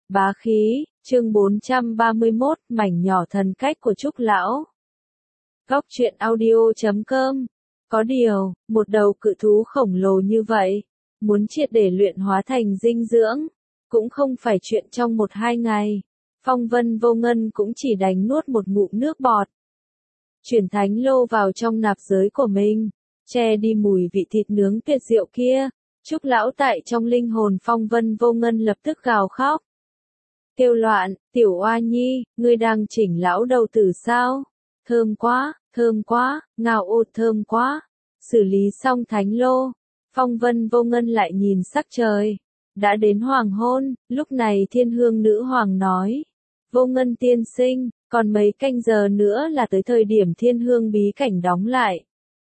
Bá khí, chương 431, mảnh nhỏ thần cách của Trúc Lão. Góc truyện audio.com. Có điều, một đầu cự thú khổng lồ như vậy, muốn triệt để luyện hóa thành dinh dưỡng, cũng không phải chuyện trong 1-2 ngày. Phong Vân Vô Ngân cũng chỉ đành nuốt một ngụm nước bọt. Chuyển thánh lô vào trong nạp giới của mình, che đi mùi vị thịt nướng tuyệt diệu kia. Trúc Lão tại trong linh hồn Phong Vân Vô Ngân lập tức gào khóc. Kêu loạn, tiểu oa nhi, ngươi đang chỉnh lão đầu tử sao? Thơm quá, ngào ô thơm quá. Xử lý xong thánh lô, Phong Vân Vô Ngân lại nhìn sắc trời. Đã đến hoàng hôn, lúc này Thiên Hương Nữ Hoàng nói. Vô Ngân tiên sinh, còn mấy canh giờ nữa là tới thời điểm Thiên Hương bí cảnh đóng lại.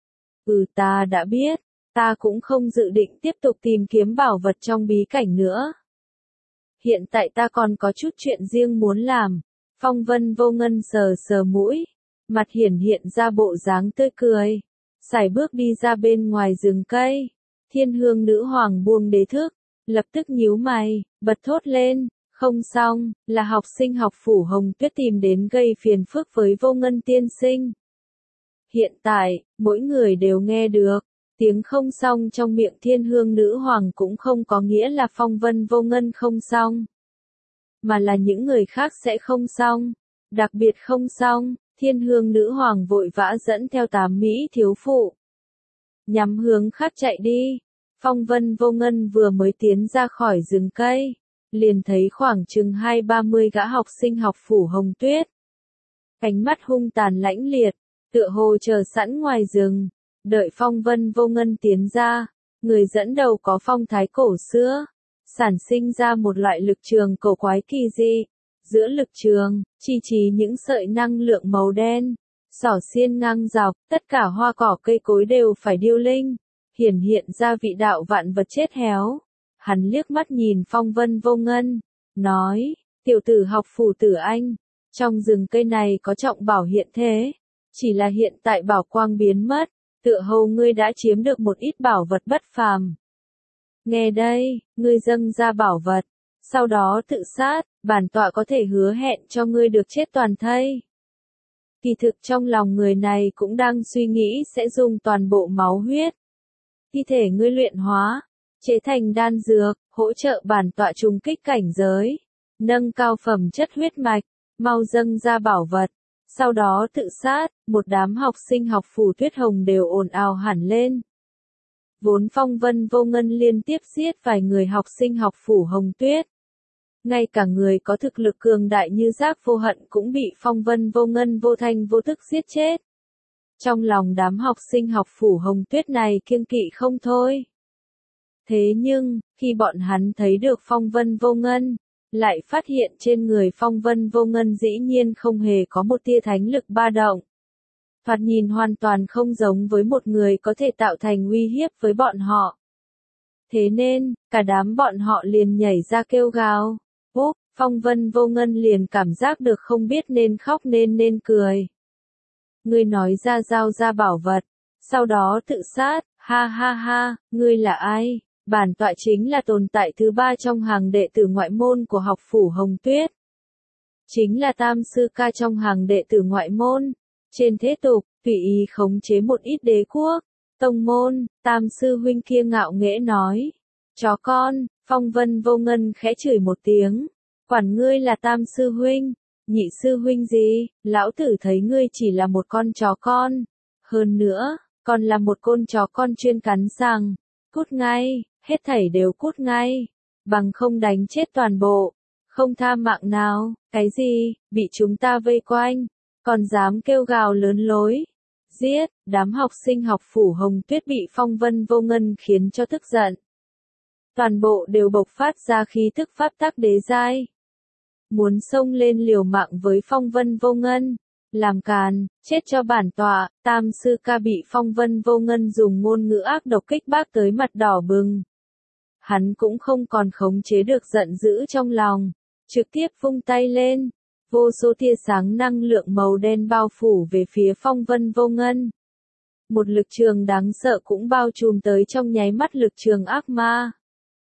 Ta đã biết, ta cũng không dự định tiếp tục tìm kiếm bảo vật trong bí cảnh nữa. Hiện tại ta còn có chút chuyện riêng muốn làm. Phong Vân Vô Ngân sờ sờ mũi, mặt hiện ra bộ dáng tươi cười. Sải bước đi ra bên ngoài rừng cây. Thiên Hương Nữ Hoàng buông đế thước, lập tức nhíu mày, bật thốt lên. Không xong, là học sinh học phủ Hồng Tuyết tìm đến gây phiền phức với Vô Ngân tiên sinh. Hiện tại, mỗi người đều nghe được. Tiếng không xong trong miệng Thiên Hương Nữ Hoàng cũng không có nghĩa là Phong Vân Vô Ngân không xong, mà là những người khác sẽ không xong. Đặc biệt không xong, Thiên Hương Nữ Hoàng vội vã dẫn theo 8 mỹ thiếu phụ, nhắm hướng khác chạy đi. Phong Vân Vô Ngân vừa mới tiến ra khỏi rừng cây, liền thấy khoảng chừng 20-30 gã học sinh học phủ Hồng Tuyết. Ánh mắt hung tàn lãnh liệt, tựa hồ chờ sẵn ngoài rừng. Đợi Phong Vân Vô Ngân tiến ra, người dẫn đầu có phong thái cổ xưa, sản sinh ra một loại lực trường cổ quái kỳ dị. Giữa lực trường, chỉ những sợi năng lượng màu đen, xỏ xiên ngang dọc, tất cả hoa cỏ cây cối đều phải điêu linh, hiện ra vị đạo vạn vật chết héo. Hắn liếc mắt nhìn Phong Vân Vô Ngân, nói, tiểu tử học phủ Tử Anh, trong rừng cây này có trọng bảo hiện thế, chỉ là hiện tại bảo quang biến mất. Tựa hồ ngươi đã chiếm được một ít bảo vật bất phàm. Nghe đây, ngươi dâng ra bảo vật, sau đó tự sát, bản tọa có thể hứa hẹn cho ngươi được chết toàn thây. Kỳ thực trong lòng người này cũng đang suy nghĩ sẽ dùng toàn bộ máu huyết thi thể ngươi luyện hóa, chế thành đan dược, hỗ trợ bản tọa trùng kích cảnh giới, nâng cao phẩm chất huyết mạch, mau dâng ra bảo vật. Sau đó tự sát, một đám học sinh học phủ Tuyết Hồng đều ồn ào hẳn lên. Vốn Phong Vân Vô Ngân liên tiếp giết vài người học sinh học phủ Hồng Tuyết. Ngay cả người có thực lực cường đại như Giác Vô Hận cũng bị Phong Vân Vô Ngân vô thanh vô tức giết chết. Trong lòng đám học sinh học phủ Hồng Tuyết này kiêng kỵ không thôi. Thế nhưng, khi bọn hắn thấy được Phong Vân Vô Ngân, lại phát hiện trên người Phong Vân Vô Ngân dĩ nhiên không hề có một tia thánh lực ba động. Thoạt nhìn hoàn toàn không giống với một người có thể tạo thành uy hiếp với bọn họ. Thế nên, cả đám bọn họ liền nhảy ra kêu gào. Phong Vân Vô Ngân liền cảm giác được không biết nên khóc nên cười. Ngươi nói ra giao ra bảo vật, sau đó tự sát, ha, ngươi là ai? Bản tọa chính là tồn tại thứ 3 trong hàng đệ tử ngoại môn của học phủ Hồng Tuyết. Chính là Tam Sư Ca trong hàng đệ tử ngoại môn. Trên thế tục, tùy ý khống chế một ít đế quốc, tông môn, Tam Sư Huynh kia ngạo nghễ nói. Chó con, Phong Vân Vô Ngân khẽ chửi một tiếng. Quản ngươi là Tam Sư Huynh, Nhị Sư Huynh gì, lão tử thấy ngươi chỉ là một con chó con. Hơn nữa, còn là một con chó con chuyên cắn răng. Cút ngay, hết thảy đều cút ngay, bằng không đánh chết toàn bộ, không tha mạng nào. Cái gì, bị chúng ta vây quanh, còn dám kêu gào lớn lối, giết. Đám học sinh học phủ Hồng Tuyết bị Phong Vân Vô Ngân khiến cho tức giận. Toàn bộ đều bộc phát ra khí thức pháp tắc đế giai. Muốn xông lên liều mạng với Phong Vân Vô Ngân. Làm càn, chết cho bản tọa. Tam Sư Ca bị Phong Vân Vô Ngân dùng ngôn ngữ ác độc kích bác tới mặt đỏ bừng. Hắn cũng không còn khống chế được giận dữ trong lòng, trực tiếp vung tay lên. Vô số tia sáng năng lượng màu đen bao phủ về phía Phong Vân Vô Ngân. Một lực trường đáng sợ cũng bao trùm tới trong nháy mắt lực trường ác ma.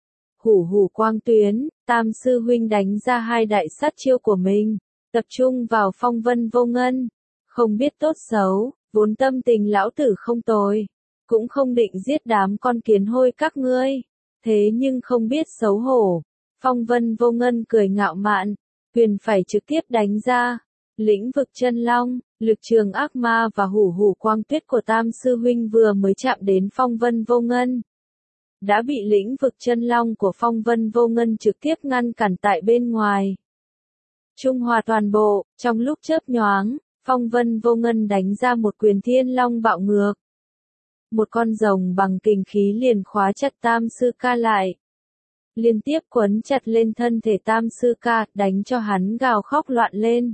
Hủ hủ quang tuyến, Tam sư huynh đánh ra hai đại sát chiêu của mình, tập trung vào Phong Vân Vô Ngân. Không biết tốt xấu, vốn tâm tình lão tử không tồi, cũng không định giết đám con kiến hôi các ngươi. Thế nhưng không biết xấu hổ. Phong Vân Vô Ngân cười ngạo mạn, huyền phải trực tiếp đánh ra. Lĩnh vực chân long, lực trường ác ma và hủ hủ quang tuyết của Tam sư huynh vừa mới chạm đến Phong Vân Vô Ngân, đã bị lĩnh vực chân long của Phong Vân Vô Ngân trực tiếp ngăn cản tại bên ngoài. Trung hòa toàn bộ, trong lúc chớp nhoáng, Phong Vân Vô Ngân đánh ra một quyền thiên long bạo ngược. Một con rồng bằng kình khí liền khóa chặt Tam sư ca lại. Liên tiếp quấn chặt lên thân thể Tam sư ca, đánh cho hắn gào khóc loạn lên.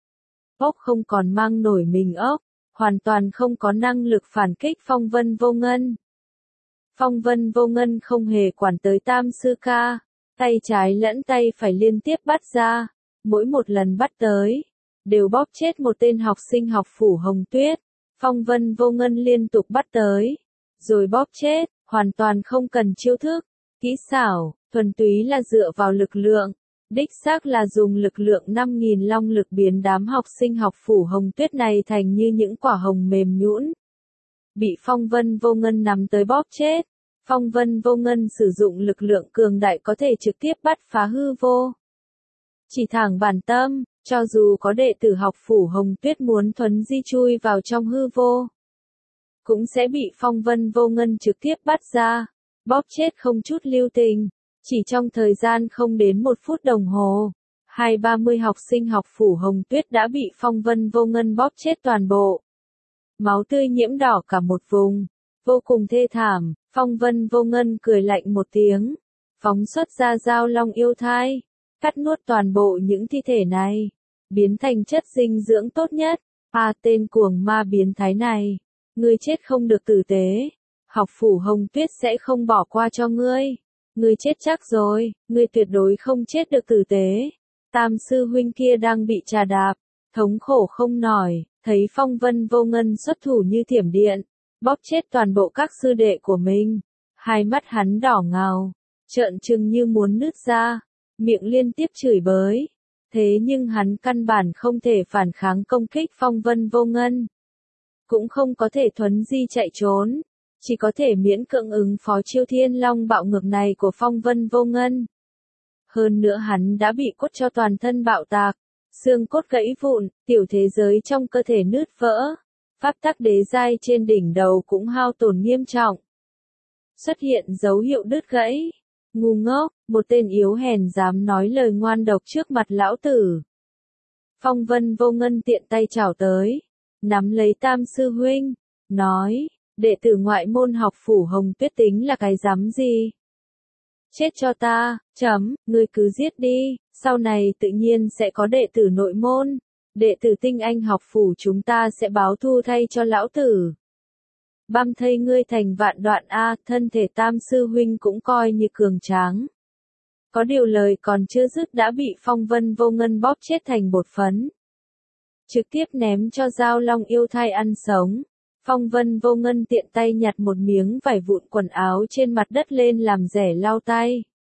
Ốc không còn mang nổi mình ốc, hoàn toàn không có năng lực phản kích Phong Vân Vô Ngân. Phong Vân Vô Ngân không hề quản tới Tam sư ca, tay trái lẫn tay phải liên tiếp bắt ra, mỗi một lần bắt tới, đều bóp chết một tên học sinh học phủ Hồng Tuyết. Phong Vân Vô Ngân liên tục bắt tới, rồi bóp chết, hoàn toàn không cần chiêu thức, kỹ xảo, thuần túy là dựa vào lực lượng. Đích xác là dùng lực lượng 5.000 long lực biến đám học sinh học phủ Hồng Tuyết này thành như những quả hồng mềm nhũn. Bị Phong Vân Vô Ngân nắm tới bóp chết. Phong Vân Vô Ngân sử dụng lực lượng cường đại có thể trực tiếp bắt phá hư vô. Chỉ thẳng bản tâm, cho dù có đệ tử học phủ Hồng Tuyết muốn thuấn di chui vào trong hư vô, cũng sẽ bị Phong Vân Vô Ngân trực tiếp bắt ra, bóp chết không chút lưu tình. Chỉ trong thời gian không đến 1 phút đồng hồ, 20-30 học sinh học phủ Hồng Tuyết đã bị Phong Vân Vô Ngân bóp chết toàn bộ. Máu tươi nhiễm đỏ cả một vùng, vô cùng thê thảm. Phong Vân Vô Ngân cười lạnh một tiếng, phóng xuất ra dao long yêu thai, cắt nuốt toàn bộ những thi thể này, biến thành chất dinh dưỡng tốt nhất. Tên cuồng ma biến thái này, ngươi chết không được tử tế, học phủ Hồng Tuyết sẽ không bỏ qua cho ngươi. Ngươi chết chắc rồi, ngươi tuyệt đối không chết được tử tế. Tam sư huynh kia đang bị trà đạp, thống khổ không nổi, thấy Phong Vân Vô Ngân xuất thủ như thiểm điện, bóp chết toàn bộ các sư đệ của mình. Hai mắt hắn đỏ ngầu, trợn trừng như muốn nứt ra, miệng liên tiếp chửi bới. Thế nhưng hắn căn bản không thể phản kháng công kích Phong Vân Vô Ngân, cũng không có thể thuấn di chạy trốn, chỉ có thể miễn cưỡng ứng phó chiêu thiên long bạo ngược này của Phong Vân Vô Ngân. Hơn nữa hắn đã bị cốt cho toàn thân bạo tạc, xương cốt gãy vụn, tiểu thế giới trong cơ thể nứt vỡ, pháp tắc đế giai trên đỉnh đầu cũng hao tổn nghiêm trọng. Xuất hiện dấu hiệu đứt gãy. Ngu ngốc, một tên yếu hèn dám nói lời ngoan độc trước mặt lão tử. Phong Vân Vô Ngân tiện tay chảo tới, nắm lấy Tam sư huynh, nói, đệ tử ngoại môn học phủ Hồng Tuyết tính là cái rắm gì? Chết cho ta, ngươi cứ giết đi, sau này tự nhiên sẽ có đệ tử nội môn, đệ tử tinh anh học phủ chúng ta sẽ báo thù thay cho lão tử. Băm thây ngươi thành vạn đoạn thân thể Tam sư huynh cũng coi như cường tráng. Có điều lời còn chưa dứt đã bị Phong Vân Vô Ngân bóp chết thành bột phấn. Trực tiếp ném cho dao long yêu thai ăn sống. Phong Vân Vô Ngân tiện tay nhặt một miếng vải vụn quần áo trên mặt đất lên làm rẻ lau tay.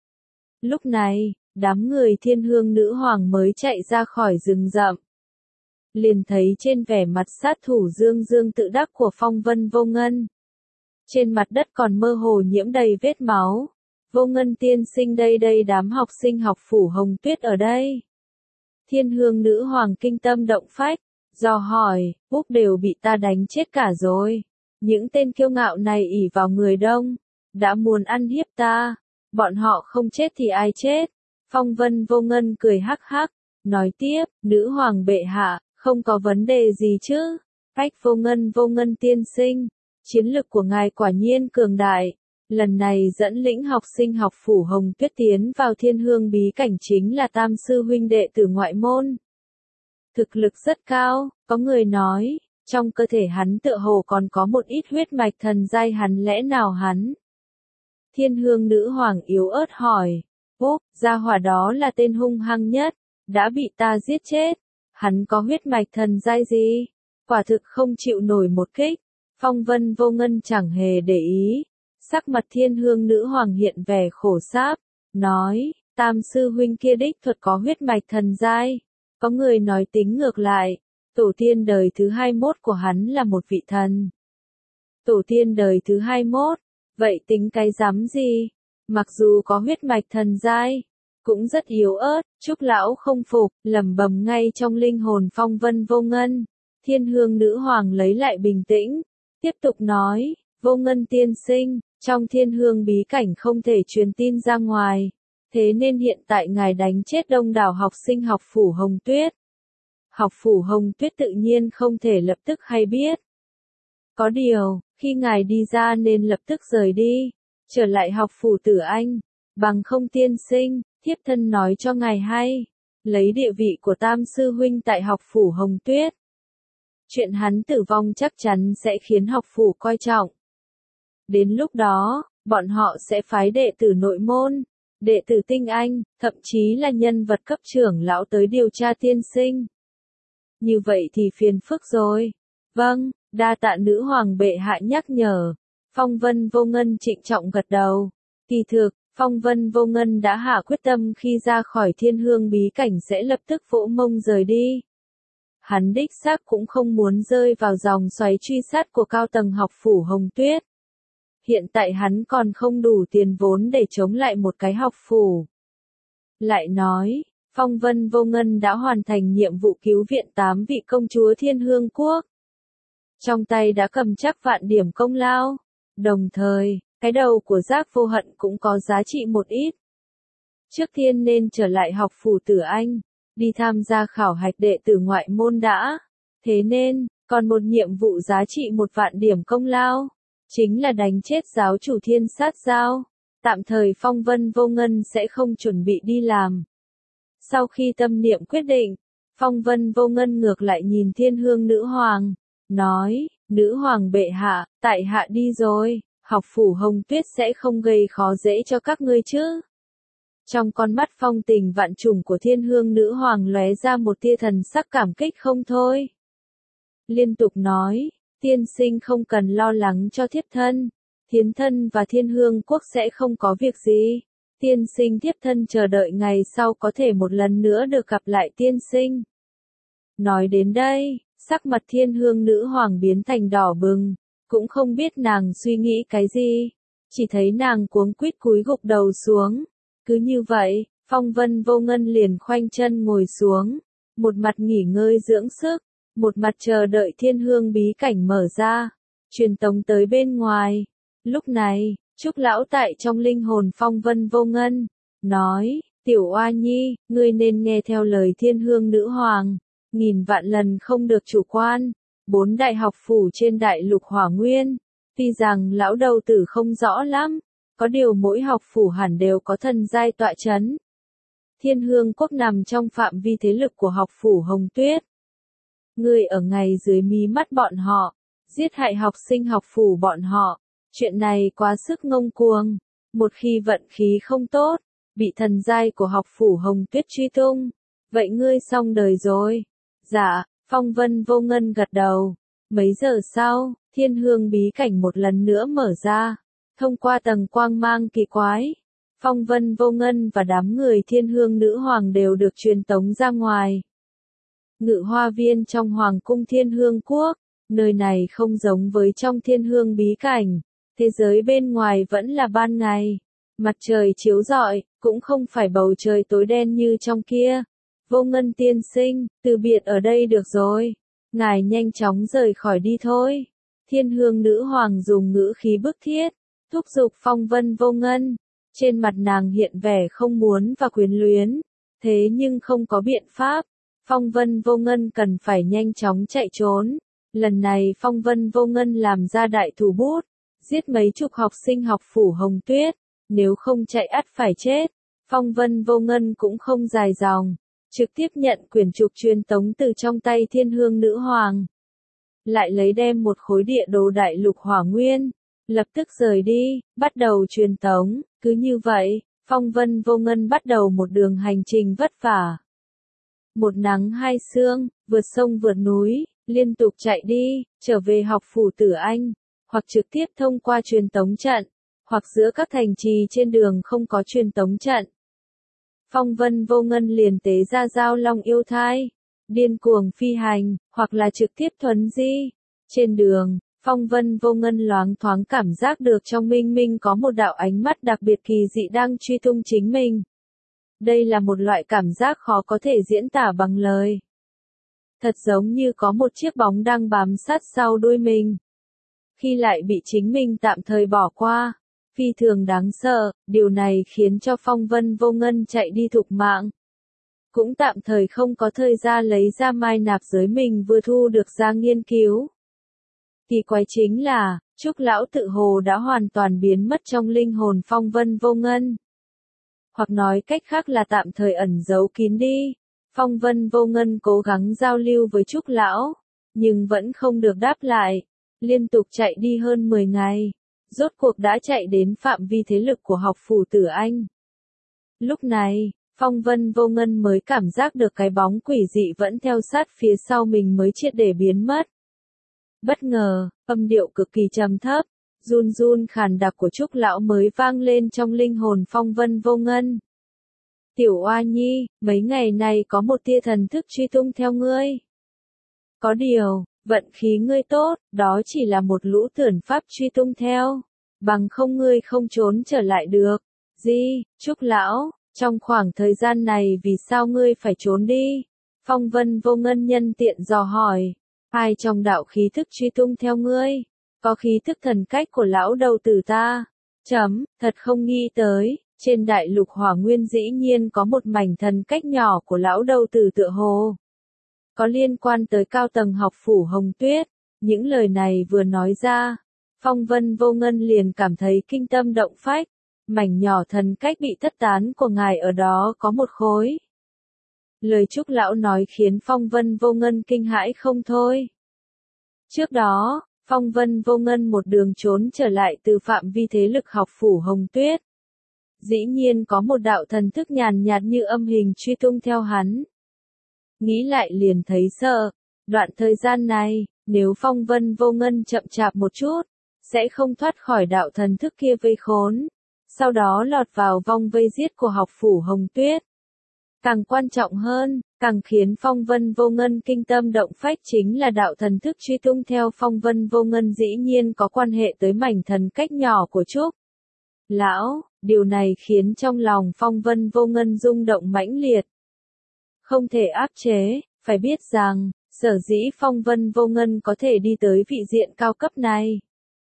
Lúc này, đám người Thiên Hương Nữ Hoàng mới chạy ra khỏi rừng rậm. Liền thấy trên vẻ mặt sát thủ dương dương tự đắc của Phong Vân Vô Ngân. Trên mặt đất còn mơ hồ nhiễm đầy vết máu. Vô Ngân tiên sinh đây đám học sinh học phủ Hồng Tuyết ở đây. Thiên Hương Nữ Hoàng kinh tâm động phách, dò hỏi, Úc đều bị ta đánh chết cả rồi. Những tên kiêu ngạo này ỷ vào người đông, đã muốn ăn hiếp ta. Bọn họ không chết thì ai chết? Phong Vân Vô Ngân cười hắc hắc, nói tiếp, Nữ Hoàng bệ hạ, không có vấn đề gì chứ? Vô Ngân tiên sinh, chiến lực của ngài quả nhiên cường đại. Lần này dẫn lĩnh học sinh học phủ Hồng Tuyết tiến vào Thiên Hương bí cảnh chính là Tam sư huynh đệ tử ngoại môn. Thực lực rất cao, có người nói, trong cơ thể hắn tựa hồ còn có một ít huyết mạch thần giai, hắn lẽ nào hắn? Thiên Hương Nữ Hoàng yếu ớt hỏi, gia hỏa đó là tên hung hăng nhất, đã bị ta giết chết. Hắn có huyết mạch thần giai gì? Quả thực không chịu nổi một kích. Phong Vân Vô Ngân chẳng hề để ý. Sắc mặt Thiên Hương Nữ Hoàng hiện vẻ khổ sáp, nói, Tam sư huynh kia đích thuật có huyết mạch thần giai. Có người nói tính ngược lại, tổ tiên đời thứ 21 của hắn là một vị thần. Tổ tiên đời thứ 21, vậy tính cái dám gì? Mặc dù có huyết mạch thần giai, cũng rất yếu ớt, Trúc lão không phục, lẩm bẩm ngay trong linh hồn Phong Vân Vô Ngân. Thiên Hương nữ hoàng lấy lại bình tĩnh, tiếp tục nói, Vô Ngân tiên sinh, trong Thiên Hương bí cảnh không thể truyền tin ra ngoài, thế nên hiện tại ngài đánh chết đông đảo học sinh học phủ Hồng Tuyết. Học phủ Hồng Tuyết tự nhiên không thể lập tức hay biết. Có điều, khi ngài đi ra nên lập tức rời đi, trở lại học phủ Tử Anh, bằng không tiên sinh, thiếp thân nói cho ngài hay, lấy địa vị của Tam sư huynh tại học phủ Hồng Tuyết. Chuyện hắn tử vong chắc chắn sẽ khiến học phủ coi trọng. Đến lúc đó, bọn họ sẽ phái đệ tử nội môn, đệ tử tinh anh, thậm chí là nhân vật cấp trưởng lão tới điều tra tiên sinh. Như vậy thì phiền phức rồi. Vâng, đa tạ nữ hoàng bệ hạ nhắc nhở. Phong Vân Vô Ngân trịnh trọng gật đầu. Kỳ thực, Phong Vân Vô Ngân đã hạ quyết tâm khi ra khỏi Thiên Hương bí cảnh sẽ lập tức vỗ mông rời đi. Hắn đích xác cũng không muốn rơi vào dòng xoáy truy sát của cao tầng học phủ Hồng Tuyết. Hiện tại hắn còn không đủ tiền vốn để chống lại một cái học phủ. Lại nói, Phong Vân Vô Ngân đã hoàn thành nhiệm vụ cứu viện 8 vị công chúa Thiên Hương Quốc. Trong tay đã cầm chắc vạn điểm công lao. Đồng thời, cái đầu của Giác Vô Hận cũng có giá trị một ít. Trước tiên nên trở lại học phủ Tử Anh, đi tham gia khảo hạch đệ tử ngoại môn đã. Thế nên, còn một nhiệm vụ giá trị 1 vạn điểm công lao, chính là đánh chết giáo chủ Thiên Sát Giao. Tạm thời Phong Vân Vô Ngân sẽ không chuẩn bị đi làm. Sau khi tâm niệm quyết định, Phong Vân Vô Ngân ngược lại nhìn Thiên Hương nữ hoàng, nói, nữ hoàng bệ hạ, tại hạ đi rồi, học phủ Hồng Tuyết sẽ không gây khó dễ cho các ngươi chứ. Trong con mắt phong tình vạn trùng của Thiên Hương nữ hoàng lóe ra một tia thần sắc cảm kích không thôi. Liên tục nói, tiên sinh không cần lo lắng cho thiếp thân, thiến thân và Thiên Hương quốc sẽ không có việc gì. Tiên sinh thiếp thân chờ đợi ngày sau có thể một lần nữa được gặp lại tiên sinh. Nói đến đây, sắc mặt Thiên Hương nữ hoàng biến thành đỏ bừng, cũng không biết nàng suy nghĩ cái gì, chỉ thấy nàng cuống quýt cúi gục đầu xuống. Cứ như vậy, Phong Vân Vô Ngân liền khoanh chân ngồi xuống, một mặt nghỉ ngơi dưỡng sức, một mặt chờ đợi Thiên Hương bí cảnh mở ra, truyền tống tới bên ngoài. Lúc này, Trúc lão tại trong linh hồn Phong Vân Vô Ngân, nói, tiểu oa nhi, ngươi nên nghe theo lời Thiên Hương nữ hoàng, nghìn vạn lần không được chủ quan. 4 đại học phủ trên đại lục Hỏa Nguyên, tuy rằng lão đầu tử không rõ lắm, có điều mỗi học phủ hẳn đều có thần giai tọa chấn. Thiên Hương quốc nằm trong phạm vi thế lực của học phủ Hồng Tuyết. Ngươi ở ngay dưới mí mắt bọn họ, giết hại học sinh học phủ bọn họ, chuyện này quá sức ngông cuồng. Một khi vận khí không tốt, bị thần giai của học phủ Hồng Tuyết truy tung, vậy ngươi xong đời rồi. Dạ, Phong Vân Vô Ngân gật đầu. Mấy giờ sau, Thiên Hương bí cảnh một lần nữa mở ra. Thông qua tầng quang mang kỳ quái, Phong Vân Vô Ngân và đám người Thiên Hương nữ hoàng đều được truyền tống ra ngoài. Ngự hoa viên trong Hoàng cung Thiên Hương quốc, nơi này không giống với trong Thiên Hương bí cảnh. Thế giới bên ngoài vẫn là ban ngày, mặt trời chiếu rọi, cũng không phải bầu trời tối đen như trong kia. Vô Ngân tiên sinh, từ biệt ở đây được rồi, ngài nhanh chóng rời khỏi đi thôi. Thiên Hương nữ hoàng dùng ngữ khí bức thiết, thúc giục Phong Vân Vô Ngân. Trên mặt nàng hiện vẻ không muốn và quyến luyến, thế nhưng không có biện pháp. Phong Vân Vô Ngân cần phải nhanh chóng chạy trốn. Lần này Phong Vân Vô Ngân làm ra đại thủ bút, giết mấy chục học sinh học phủ Hồng Tuyết, nếu không chạy ắt phải chết. Phong Vân Vô Ngân cũng không dài dòng, trực tiếp nhận quyển trục truyền tống từ trong tay Thiên Hương nữ hoàng. Lại lấy đem một khối địa đồ đại lục Hỏa Nguyên, lập tức rời đi, bắt đầu truyền tống. Cứ như vậy, Phong Vân Vô Ngân bắt đầu một đường hành trình vất vả. Một nắng hai sương, vượt sông vượt núi, liên tục chạy đi, trở về học phủ Tử Anh, hoặc trực tiếp thông qua truyền tống trận, hoặc giữa các thành trì trên đường không có truyền tống trận. Phong Vân Vô Ngân liền tế ra Giao Long yêu thai, điên cuồng phi hành, hoặc là trực tiếp thuấn di. Trên đường, Phong Vân Vô Ngân loáng thoáng cảm giác được trong minh minh có một đạo ánh mắt đặc biệt kỳ dị đang truy tung chính mình. Đây là một loại cảm giác khó có thể diễn tả bằng lời. Thật giống như có một chiếc bóng đang bám sát sau đuôi mình. Khi lại bị chính mình tạm thời bỏ qua, phi thường đáng sợ, điều này khiến cho Phong Vân Vô Ngân chạy đi thục mạng. Cũng tạm thời không có thời gian lấy ra mai nạp giới mình vừa thu được ra nghiên cứu. Kỳ quái chính là, Trúc Lão tự hồ đã hoàn toàn biến mất trong linh hồn Phong Vân Vô Ngân. Hoặc nói cách khác là tạm thời ẩn giấu kín đi. Phong Vân Vô Ngân cố gắng giao lưu với Trúc Lão, nhưng vẫn không được đáp lại. Liên tục chạy đi hơn 10 ngày, rốt cuộc đã chạy đến phạm vi thế lực của học phủ Tử Anh. Lúc này, Phong Vân Vô Ngân mới cảm giác được cái bóng quỷ dị vẫn theo sát phía sau mình mới triệt để biến mất. Bất ngờ, âm điệu cực kỳ trầm thấp, run run khàn đặc của Trúc Lão mới vang lên trong linh hồn Phong Vân Vô Ngân. Tiểu Oa Nhi, mấy ngày này có một tia thần thức truy tung theo ngươi. Có điều, vận khí ngươi tốt, đó chỉ là một lũ tưởng pháp truy tung theo. Bằng không ngươi không trốn trở lại được. Gì, Trúc Lão, trong khoảng thời gian này vì sao ngươi phải trốn đi? Phong Vân Vô Ngân nhân tiện dò hỏi. Ai trong đạo khí thức truy tung theo ngươi? Có khí thức thần cách của lão đầu tử ta. Thật không nghĩ tới, trên đại lục Hỏa Nguyên dĩ nhiên có một mảnh thần cách nhỏ của lão đầu tử tựa hồ. Có liên quan tới cao tầng học phủ Hồng Tuyết. Những lời này vừa nói ra, Phong Vân Vô Ngân liền cảm thấy kinh tâm động phách. Mảnh nhỏ thần cách bị thất tán của ngài ở đó có một khối. Lời Trúc Lão nói khiến Phong Vân Vô Ngân kinh hãi không thôi. Trước đó, Phong Vân Vô Ngân một đường trốn trở lại từ phạm vi thế lực học phủ Hồng Tuyết. Dĩ nhiên có một đạo thần thức nhàn nhạt như âm hình truy tung theo hắn. Nghĩ lại liền thấy sợ, đoạn thời gian này, nếu Phong Vân Vô Ngân chậm chạp một chút, sẽ không thoát khỏi đạo thần thức kia vây khốn, sau đó lọt vào vòng vây giết của học phủ Hồng Tuyết. Càng quan trọng hơn, càng khiến Phong Vân Vô Ngân kinh tâm động phách chính là đạo thần thức truy tung theo Phong Vân Vô Ngân dĩ nhiên có quan hệ tới mảnh thần cách nhỏ của Trúc Lão, điều này khiến trong lòng Phong Vân Vô Ngân rung động mãnh liệt. Không thể áp chế, phải biết rằng, sở dĩ Phong Vân Vô Ngân có thể đi tới vị diện cao cấp này.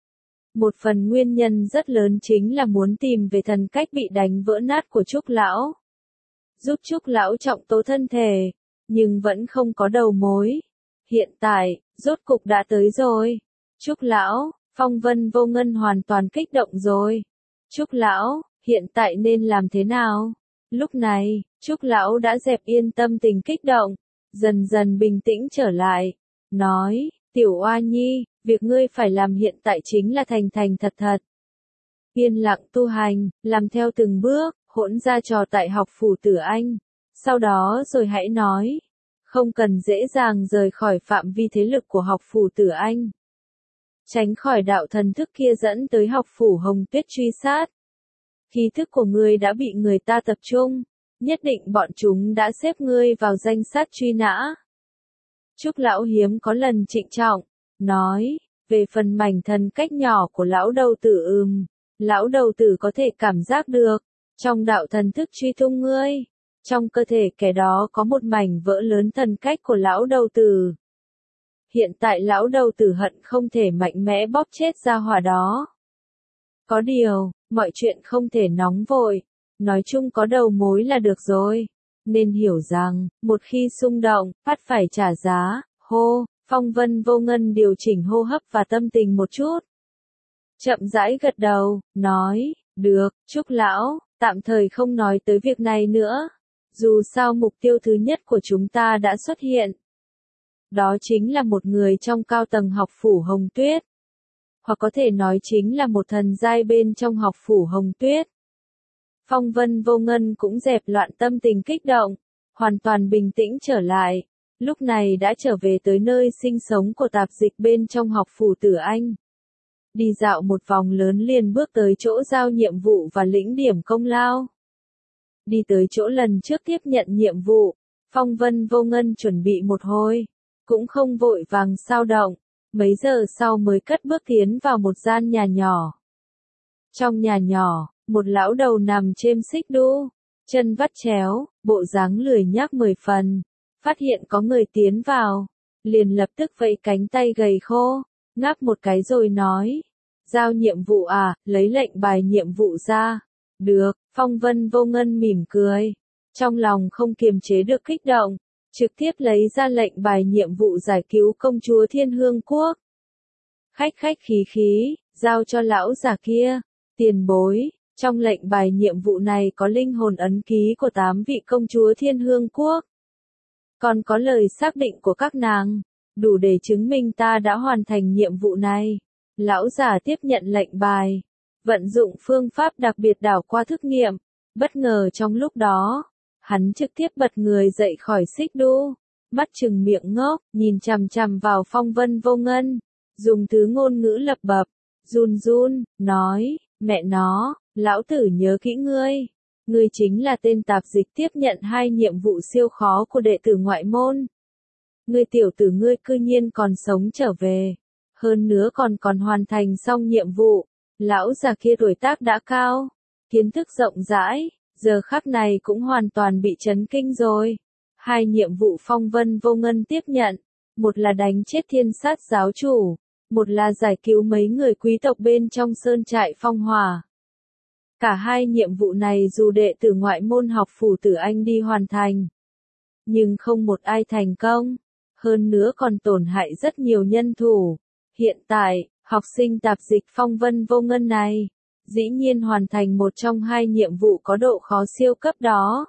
Một phần nguyên nhân rất lớn chính là muốn tìm về thần cách bị đánh vỡ nát của Trúc Lão. Giúp Trúc Lão trọng tố thân thể, nhưng vẫn không có đầu mối. Hiện tại, rốt cục đã tới rồi. Trúc Lão, Phong Vân Vô Ngân hoàn toàn kích động rồi. Trúc Lão, hiện tại nên làm thế nào? Lúc này, Trúc Lão đã dẹp yên tâm tình kích động, dần dần bình tĩnh trở lại. Nói, Tiểu Oa Nhi, việc ngươi phải làm hiện tại chính là thành thành thật thật. Yên lặng tu hành, làm theo từng bước, hỗn ra trò tại học phủ Tử Anh. Sau đó rồi hãy nói. Không cần dễ dàng rời khỏi phạm vi thế lực của học phủ Tử Anh. Tránh khỏi đạo thần thức kia dẫn tới học phủ Hồng Tuyết truy sát. Khí thức của ngươi đã bị người ta tập trung. Nhất định bọn chúng đã xếp ngươi vào danh sách truy nã. Trúc Lão hiếm có lần trịnh trọng. Nói, về phần mảnh thần cách nhỏ của lão đầu tử lão đầu tử có thể cảm giác được. Trong đạo thần thức truy tung ngươi, trong cơ thể kẻ đó có một mảnh vỡ lớn thần cách của lão đầu tử. Hiện tại lão đầu tử hận không thể mạnh mẽ bóp chết ra hỏa đó. Có điều, mọi chuyện không thể nóng vội, nói chung có đầu mối là được rồi. Nên hiểu rằng, một khi xung động, phát phải trả giá, hô, Phong Vân Vô Ngân điều chỉnh hô hấp và tâm tình một chút. Chậm rãi gật đầu, nói, được, Trúc Lão, tạm thời không nói tới việc này nữa. Dù sao mục tiêu thứ nhất của chúng ta đã xuất hiện. Đó chính là một người trong cao tầng học phủ Hồng Tuyết. Hoặc có thể nói chính là một thần giai bên trong học phủ Hồng Tuyết. Phong Vân Vô Ngân cũng dẹp loạn tâm tình kích động, hoàn toàn bình tĩnh trở lại. Lúc này đã trở về tới nơi sinh sống của tạp dịch bên trong học phủ Tử Anh. Đi dạo một vòng lớn liền bước tới chỗ giao nhiệm vụ và lĩnh điểm công lao. Đi tới chỗ lần trước tiếp nhận nhiệm vụ, Phong Vân Vô Ngân chuẩn bị một hồi, cũng không vội vàng sao động, mấy giờ sau mới cất bước tiến vào một gian nhà nhỏ. Trong nhà nhỏ, một lão đầu nằm trên xích đu, chân vắt chéo, bộ dáng lười nhác 10 phần, phát hiện có người tiến vào, liền lập tức vẫy cánh tay gầy khô, ngáp một cái rồi nói, giao nhiệm vụ à, lấy lệnh bài nhiệm vụ ra. Được, Phong Vân Vô Ngân mỉm cười, trong lòng không kiềm chế được kích động, trực tiếp lấy ra lệnh bài nhiệm vụ giải cứu công chúa Thiên Hương Quốc. Khách khách khí khí, giao cho lão già kia, tiền bối, trong lệnh bài nhiệm vụ này có linh hồn ấn ký của 8 vị công chúa Thiên Hương Quốc. Còn có lời xác định của các nàng, đủ để chứng minh ta đã hoàn thành nhiệm vụ này. Lão già tiếp nhận lệnh bài, vận dụng phương pháp đặc biệt đảo qua thức nghiệm, bất ngờ trong lúc đó, hắn trực tiếp bật người dậy khỏi xích đu, mắt trừng miệng ngốc, nhìn chằm chằm vào Phong Vân Vô Ngân, dùng thứ ngôn ngữ lập bập, run run, nói, mẹ nó, lão tử nhớ kỹ ngươi. Ngươi chính là tên tạp dịch tiếp nhận 2 nhiệm vụ siêu khó của đệ tử ngoại môn. Ngươi tiểu tử ngươi cư nhiên còn sống trở về. Hơn nữa còn hoàn thành xong nhiệm vụ. Lão già kia tuổi tác đã cao, kiến thức rộng rãi, giờ khắc này cũng hoàn toàn bị chấn kinh rồi. 2 nhiệm vụ Phong Vân Vô Ngân tiếp nhận, một là đánh chết thiên sát giáo chủ, một là giải cứu mấy người quý tộc bên trong sơn trại phong hỏa. Cả 2 nhiệm vụ này dù đệ tử ngoại môn học phủ Tử Anh đi hoàn thành, nhưng không một ai thành công, hơn nữa còn tổn hại rất nhiều nhân thủ. Hiện tại, học sinh tạp dịch Phong Vân Vô Ngân này, dĩ nhiên hoàn thành một trong 2 nhiệm vụ có độ khó siêu cấp đó.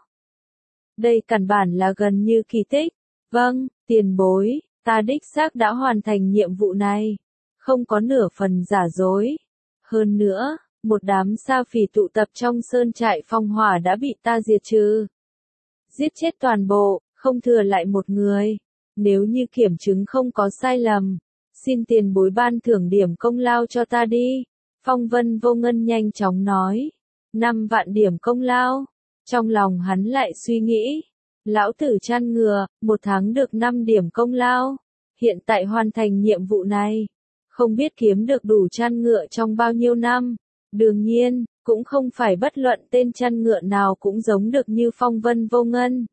Đây căn bản là gần như kỳ tích. Vâng, tiền bối, ta đích xác đã hoàn thành nhiệm vụ này, không có nửa phần giả dối. Hơn nữa, một đám sa phỉ tụ tập trong sơn trại phong hỏa đã bị ta diệt trừ. Giết chết toàn bộ, không thừa lại một người. Nếu như kiểm chứng không có sai lầm, xin tiền bối ban thưởng điểm công lao cho ta đi. Phong Vân Vô Ngân nhanh chóng nói. 5 vạn điểm công lao. Trong lòng hắn lại suy nghĩ. Lão tử chăn ngừa, 1 tháng được 5 điểm công lao. Hiện tại hoàn thành nhiệm vụ này. Không biết kiếm được đủ chăn ngựa trong bao nhiêu năm. Đương nhiên, cũng không phải bất luận tên chăn ngựa nào cũng giống được như Phong Vân Vô Ngân.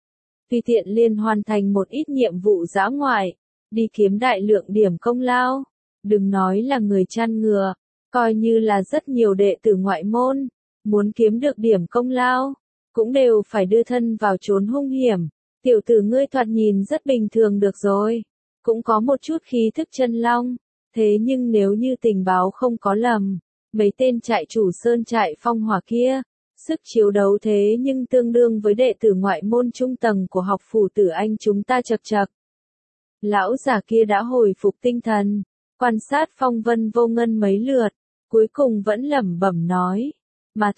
Tùy tiện liền hoàn thành một ít nhiệm vụ dã ngoại, đi kiếm đại lượng điểm công lao. Đừng nói là người chăn ngựa, coi như là rất nhiều đệ tử ngoại môn, muốn kiếm được điểm công lao, cũng đều phải đưa thân vào chốn hung hiểm. Tiểu tử ngươi thoạt nhìn rất bình thường được rồi, cũng có một chút khí thức chân long, thế nhưng nếu như tình báo không có lầm, mấy tên trại chủ sơn trại phong hỏa kia, sức chiến đấu thế nhưng tương đương với đệ tử ngoại môn trung tầng của học phủ Tử Anh chúng ta chậc chậc. Lão già kia đã hồi phục tinh thần, quan sát Phong Vân Vô Ngân mấy lượt, cuối cùng vẫn lẩm bẩm nói, mà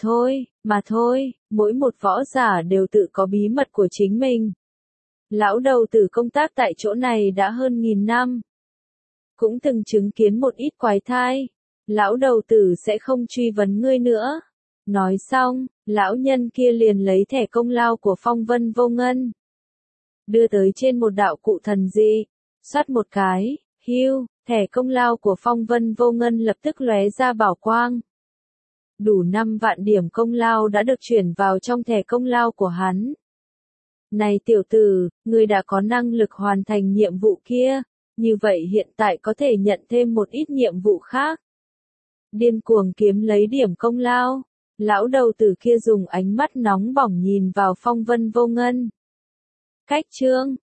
thôi, mỗi một võ giả đều tự có bí mật của chính mình. Lão đầu tử công tác tại chỗ này đã hơn 1000 năm, cũng từng chứng kiến một ít quái thai, lão đầu tử sẽ không truy vấn ngươi nữa. Nói xong, lão nhân kia liền lấy thẻ công lao của Phong Vân Vô Ngân, đưa tới trên một đạo cụ thần dị, xoát một cái, hưu, thẻ công lao của Phong Vân Vô Ngân lập tức lóe ra bảo quang. Đủ 5 vạn điểm công lao đã được chuyển vào trong thẻ công lao của hắn. Này tiểu tử, ngươi đã có năng lực hoàn thành nhiệm vụ kia, như vậy hiện tại có thể nhận thêm một ít nhiệm vụ khác. Điên cuồng kiếm lấy điểm công lao, lão đầu tử kia dùng ánh mắt nóng bỏng nhìn vào Phong Vân Vô Ngân. Cách chương